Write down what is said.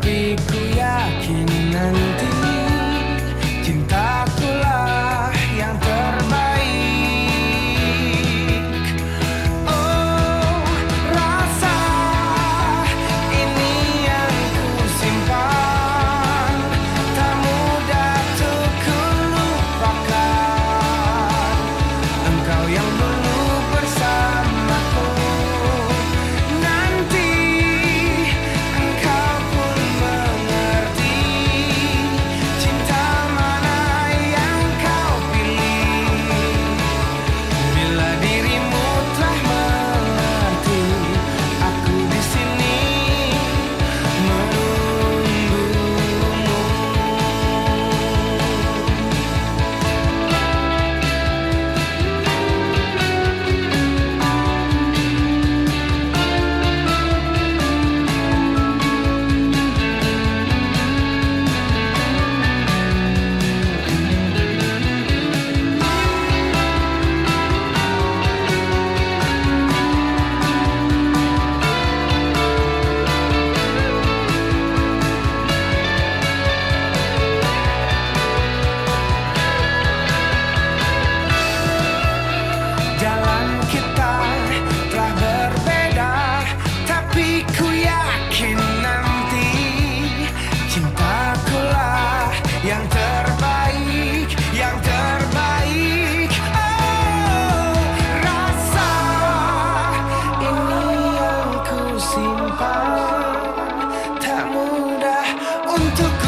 Tapi ku yakin nanti cintakulah yang terbaik. Oh, rasa ini yang ku simpan, tak mudah untuk ku lupakan. Engkau yang dulu bersamaku, nanti engkau pun mengerti cinta mana yang kau pilih. Bila dirimu telah mengerti, aku di sini menunggumu. Jalan kita telah berbeda, tapi ku yakin nanti cintakulah yang terbaik, yang terbaik. Oh, rasa ini yang ku simpan, tak mudah untuk